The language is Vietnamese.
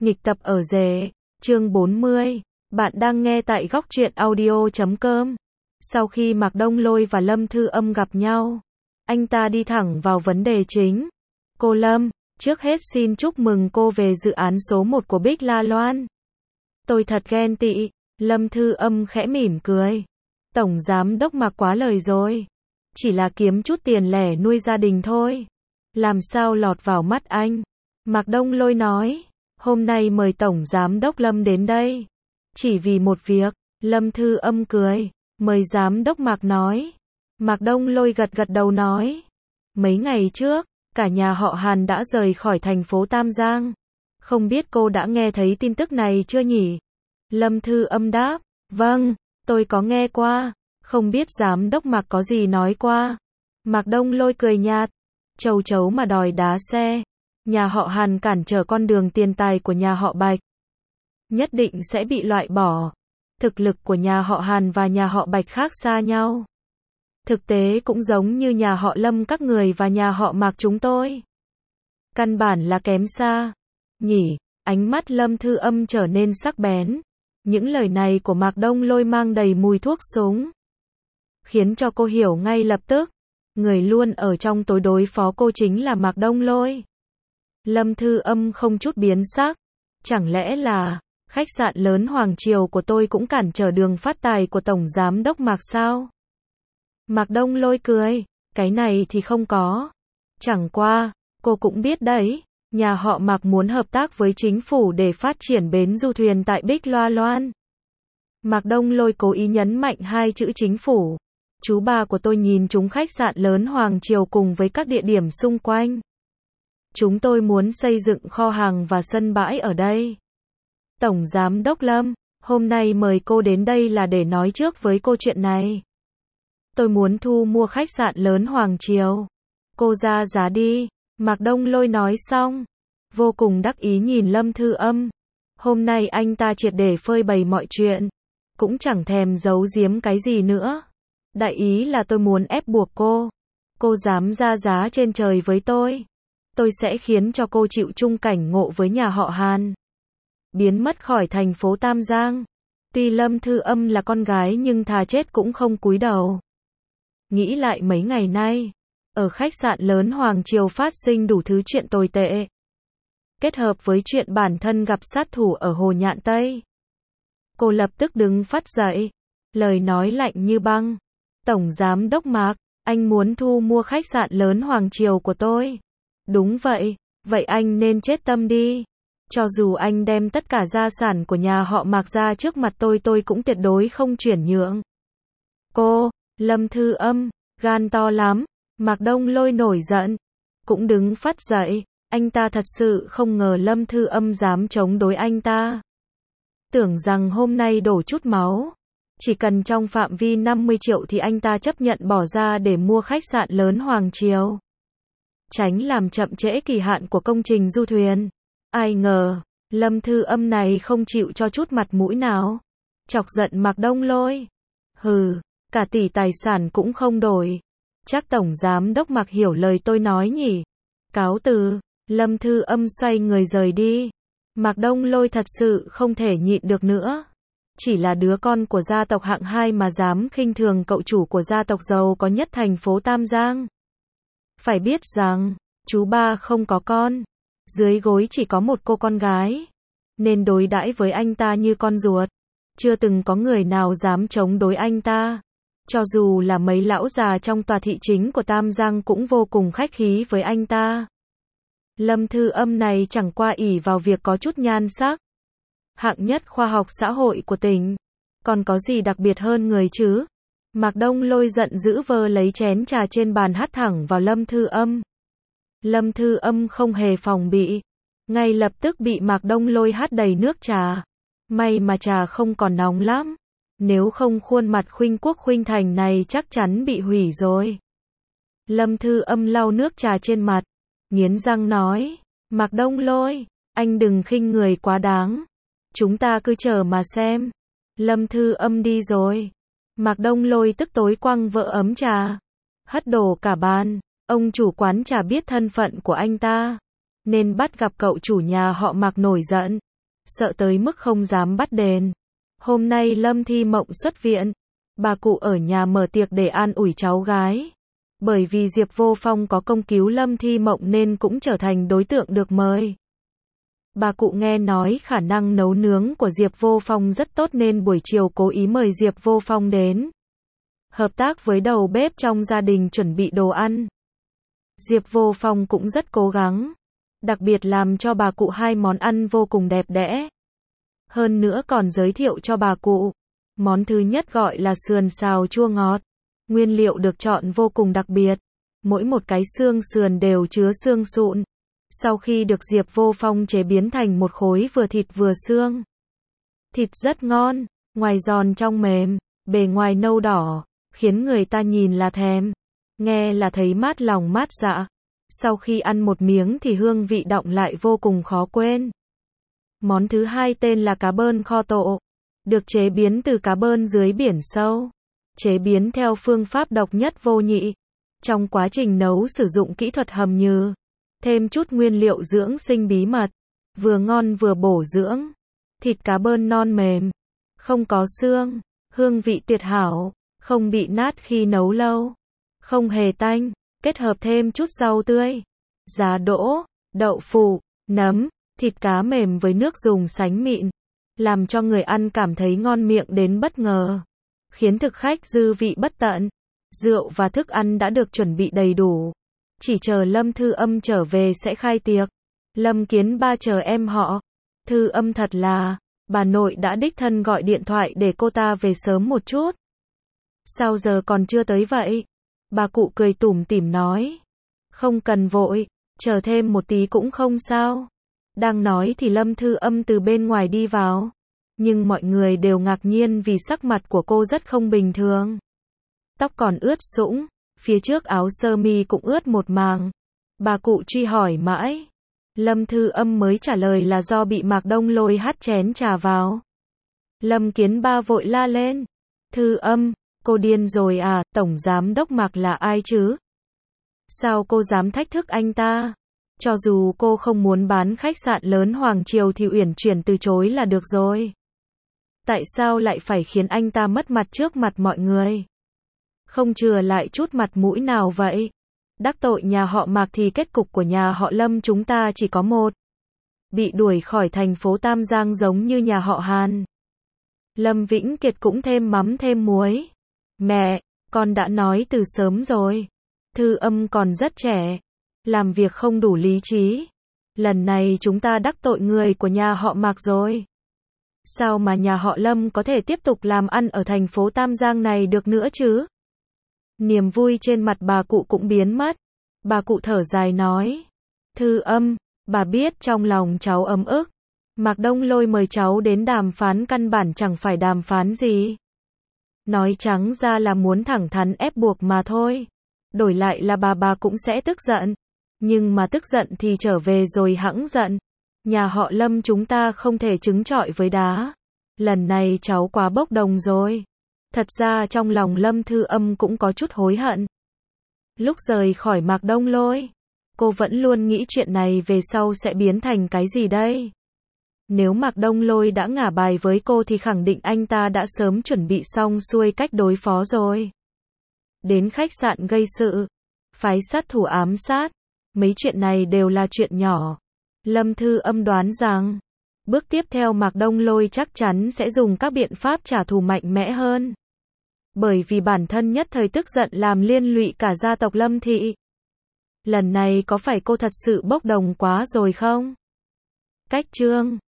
Nghịch tập ở rể, chương 40. Bạn đang nghe tại góc truyện audio.com. Sau khi Mạc Đông Lôi và Lâm Thư Âm gặp nhau, anh ta đi thẳng vào vấn đề chính. Cô Lâm, trước hết xin chúc mừng cô về dự án số 1 của Bích La Loan. Tôi thật ghen tị. Lâm Thư Âm khẽ mỉm cười. Tổng giám đốc Mạc quá lời rồi. Chỉ là kiếm chút tiền lẻ nuôi gia đình thôi. Làm sao lọt vào mắt anh? Mạc Đông Lôi nói. Hôm nay mời Tổng Giám đốc Lâm đến đây. Chỉ vì một việc. Lâm Thư Âm cười. Mời Giám đốc Mạc nói. Mạc Đông Lôi gật gật đầu nói. Mấy ngày trước, cả nhà họ Hàn đã rời khỏi thành phố Tam Giang. Không biết cô đã nghe thấy tin tức này chưa nhỉ? Lâm Thư Âm đáp. Vâng, tôi có nghe qua. Không biết Giám đốc Mạc có gì nói qua. Mạc Đông Lôi cười nhạt. Châu chấu mà đòi đá xe. Nhà họ Hàn cản trở con đường tiền tài của nhà họ Bạch. Nhất định sẽ bị loại bỏ. Thực lực của nhà họ Hàn và nhà họ Bạch khác xa nhau. Thực tế cũng giống như nhà họ Lâm các người và nhà họ Mạc chúng tôi. Căn bản là kém xa. Nhỉ, ánh mắt Lâm Thư Âm trở nên sắc bén. Những lời này của Mạc Đông Lôi mang đầy mùi thuốc súng. Khiến cho cô hiểu ngay lập tức. Người luôn ở trong tối đối phó cô chính là Mạc Đông Lôi. Lâm Thư Âm không chút biến sắc. Chẳng lẽ là khách sạn lớn Hoàng Triều của tôi cũng cản trở đường phát tài của Tổng Giám đốc Mạc sao? Mạc Đông Lôi cười. Cái này thì không có. Chẳng qua, cô cũng biết đấy. Nhà họ Mạc muốn hợp tác với chính phủ để phát triển bến du thuyền tại Bích La Loan. Mạc Đông Lôi cố ý nhấn mạnh hai chữ chính phủ. Chú ba của tôi nhìn trúng khách sạn lớn Hoàng Triều cùng với các địa điểm xung quanh. Chúng tôi muốn xây dựng kho hàng và sân bãi ở đây. Tổng Giám đốc Lâm, hôm nay mời cô đến đây là để nói trước với cô chuyện này. Tôi muốn thu mua khách sạn lớn Hoàng Triều. Cô ra giá đi. Mạc Đông Lôi nói xong. Vô cùng đắc ý nhìn Lâm Thư Âm. Hôm nay anh ta triệt để phơi bày mọi chuyện. Cũng chẳng thèm giấu giếm cái gì nữa. Đại ý là tôi muốn ép buộc cô. Cô dám ra giá trên trời với tôi. Tôi sẽ khiến cho cô chịu chung cảnh ngộ với nhà họ Hàn. Biến mất khỏi thành phố Tam Giang. Tuy Lâm Thư Âm là con gái nhưng thà chết cũng không cúi đầu. Nghĩ lại mấy ngày nay, ở khách sạn lớn Hoàng Triều phát sinh đủ thứ chuyện tồi tệ. Kết hợp với chuyện bản thân gặp sát thủ ở Hồ Nhạn Tây. Cô lập tức đứng phắt dậy. Lời nói lạnh như băng. Tổng Giám đốc Mạc, anh muốn thu mua khách sạn lớn Hoàng Triều của tôi. Đúng vậy, vậy anh nên chết tâm đi. Cho dù anh đem tất cả gia sản của nhà họ Mạc ra trước mặt tôi cũng tuyệt đối không chuyển nhượng. Cô, Lâm Thư Âm, gan to lắm. Mạc Đông Lôi nổi giận. Cũng đứng phắt dậy. Anh ta thật sự không ngờ Lâm Thư Âm dám chống đối anh ta. Tưởng rằng hôm nay đổ chút máu. Chỉ cần trong phạm vi 50 triệu thì anh ta chấp nhận bỏ ra để mua khách sạn lớn Hoàng Triều. Tránh làm chậm trễ kỳ hạn của công trình du thuyền. Ai ngờ, Lâm Thư Âm này không chịu cho chút mặt mũi nào. Chọc giận Mạc Đông Lôi. Hừ, cả tỷ tài sản cũng không đổi. Chắc Tổng Giám đốc Mạc hiểu lời tôi nói nhỉ. Cáo từ. Lâm Thư Âm xoay người rời đi. Mạc Đông Lôi thật sự không thể nhịn được nữa. Chỉ là đứa con của gia tộc hạng 2 mà dám khinh thường cậu chủ của gia tộc giàu có nhất thành phố Tam Giang. Phải biết rằng, chú ba không có con. Dưới gối chỉ có một cô con gái. Nên đối đãi với anh ta như con ruột. Chưa từng có người nào dám chống đối anh ta. Cho dù là mấy lão già trong tòa thị chính của Tam Giang cũng vô cùng khách khí với anh ta. Lâm Thư Âm này chẳng qua ỷ vào việc có chút nhan sắc. Hạng nhất khoa học xã hội của tỉnh. Còn có gì đặc biệt hơn người chứ? Mạc Đông Lôi giận dữ vơ lấy chén trà trên bàn hất thẳng vào Lâm Thư Âm. Lâm Thư Âm không hề phòng bị. Ngay lập tức bị Mạc Đông Lôi hất đầy nước trà. May mà trà không còn nóng lắm. Nếu không khuôn mặt khuynh quốc khuynh thành này chắc chắn bị hủy rồi. Lâm Thư Âm lau nước trà trên mặt. Nghiến răng nói. Mạc Đông Lôi, anh đừng khinh người quá đáng. Chúng ta cứ chờ mà xem. Lâm Thư Âm đi rồi. Mạc Đông Lôi tức tối quăng vỡ ấm trà. Hất đổ cả bàn. Ông chủ quán trà biết thân phận của anh ta. Nên bắt gặp cậu chủ nhà họ Mạc nổi giận. sợ tới mức không dám bắt đền. Hôm nay Lâm Thi Mộng xuất viện, bà cụ ở nhà mở tiệc để an ủi cháu gái. Bởi vì Diệp Vô Phong có công cứu Lâm Thi Mộng nên cũng trở thành đối tượng được mời. Bà cụ nghe nói khả năng nấu nướng của Diệp Vô Phong rất tốt nên buổi chiều cố ý mời Diệp Vô Phong đến. Hợp tác với đầu bếp trong gia đình chuẩn bị đồ ăn. Diệp Vô Phong cũng rất cố gắng. Đặc biệt làm cho bà cụ 2 món ăn vô cùng đẹp đẽ. Hơn nữa còn giới thiệu cho bà cụ. Món thứ nhất gọi là sườn xào chua ngọt. Nguyên liệu được chọn vô cùng đặc biệt. Mỗi một cái xương sườn đều chứa xương sụn. Sau khi được Diệp Vô Phong chế biến thành một khối vừa thịt vừa xương. Thịt rất ngon, ngoài giòn trong mềm, bề ngoài nâu đỏ, khiến người ta nhìn là thèm, nghe là thấy mát lòng mát dạ. Sau khi ăn một miếng thì hương vị đọng lại vô cùng khó quên. Món thứ hai tên là cá bơn kho tộ, được chế biến từ cá bơn dưới biển sâu. Chế biến theo phương pháp độc nhất vô nhị. Trong quá trình nấu sử dụng kỹ thuật hầm nhừ, thêm chút nguyên liệu dưỡng sinh bí mật, vừa ngon vừa bổ dưỡng. Thịt cá bơn non mềm, không có xương, hương vị tuyệt hảo, không bị nát khi nấu lâu, không hề tanh, kết hợp thêm chút rau tươi, giá đỗ, đậu phụ, nấm, thịt cá mềm với nước dùng sánh mịn, làm cho người ăn cảm thấy ngon miệng đến bất ngờ, khiến thực khách dư vị bất tận. Rượu và thức ăn đã được chuẩn bị đầy đủ. Chỉ chờ Lâm Thư Âm trở về sẽ khai tiệc. Lâm Kiến Ba chờ em họ. Thư Âm thật là, bà nội đã đích thân gọi điện thoại để cô ta về sớm một chút. Sao giờ còn chưa tới vậy? Bà cụ cười tủm tỉm nói. Không cần vội, chờ thêm một tí cũng không sao. Đang nói thì Lâm Thư Âm từ bên ngoài đi vào. Nhưng mọi người đều ngạc nhiên vì sắc mặt của cô rất không bình thường. Tóc còn ướt sũng, phía trước áo sơ mi cũng ướt một màng. Bà cụ truy hỏi mãi. Lâm Thư Âm mới trả lời là do bị Mạc Đông Lôi hắt chén trà vào. Lâm Kiến Ba vội la lên. Thư Âm, cô điên rồi à, tổng giám đốc Mạc là ai chứ? Sao cô dám thách thức anh ta? Cho dù cô không muốn bán khách sạn lớn Hoàng Triều thì uyển chuyển từ chối là được rồi. Tại sao lại phải khiến anh ta mất mặt trước mặt mọi người? Không chừa lại chút mặt mũi nào vậy? Đắc tội nhà họ Mạc thì kết cục của nhà họ Lâm chúng ta chỉ có một. Bị đuổi khỏi thành phố Tam Giang giống như nhà họ Hàn. Lâm Vĩnh Kiệt cũng thêm mắm thêm muối. Mẹ, con đã nói từ sớm rồi. Thư Âm còn rất trẻ. Làm việc không đủ lý trí. Lần này chúng ta đắc tội người của nhà họ Mạc rồi. Sao mà nhà họ Lâm có thể tiếp tục làm ăn ở thành phố Tam Giang này được nữa chứ? Niềm vui trên mặt bà cụ cũng biến mất. Bà cụ thở dài nói. Thư Âm, bà biết trong lòng cháu ấm ức. Mạc Đông Lôi mời cháu đến đàm phán căn bản chẳng phải đàm phán gì. Nói trắng ra là muốn thẳng thắn ép buộc mà thôi. Đổi lại là bà cũng sẽ tức giận. Nhưng mà tức giận thì trở về rồi hẵng giận. Nhà họ Lâm chúng ta không thể trứng trọi với đá. Lần này cháu quá bốc đồng rồi. Thật ra trong lòng Lâm Thư Âm cũng có chút hối hận. Lúc rời khỏi Mạc Đông Lôi, cô vẫn luôn nghĩ chuyện này về sau sẽ biến thành cái gì đây? Nếu Mạc Đông Lôi đã ngả bài với cô thì khẳng định anh ta đã sớm chuẩn bị xong xuôi cách đối phó rồi. Đến khách sạn gây sự, phái sát thủ ám sát, mấy chuyện này đều là chuyện nhỏ. Lâm Thư Âm đoán rằng, bước tiếp theo Mạc Đông Lôi chắc chắn sẽ dùng các biện pháp trả thù mạnh mẽ hơn. Bởi vì bản thân nhất thời tức giận làm liên lụy cả gia tộc Lâm Thị. Lần này có phải cô thật sự bốc đồng quá rồi không? Cách chương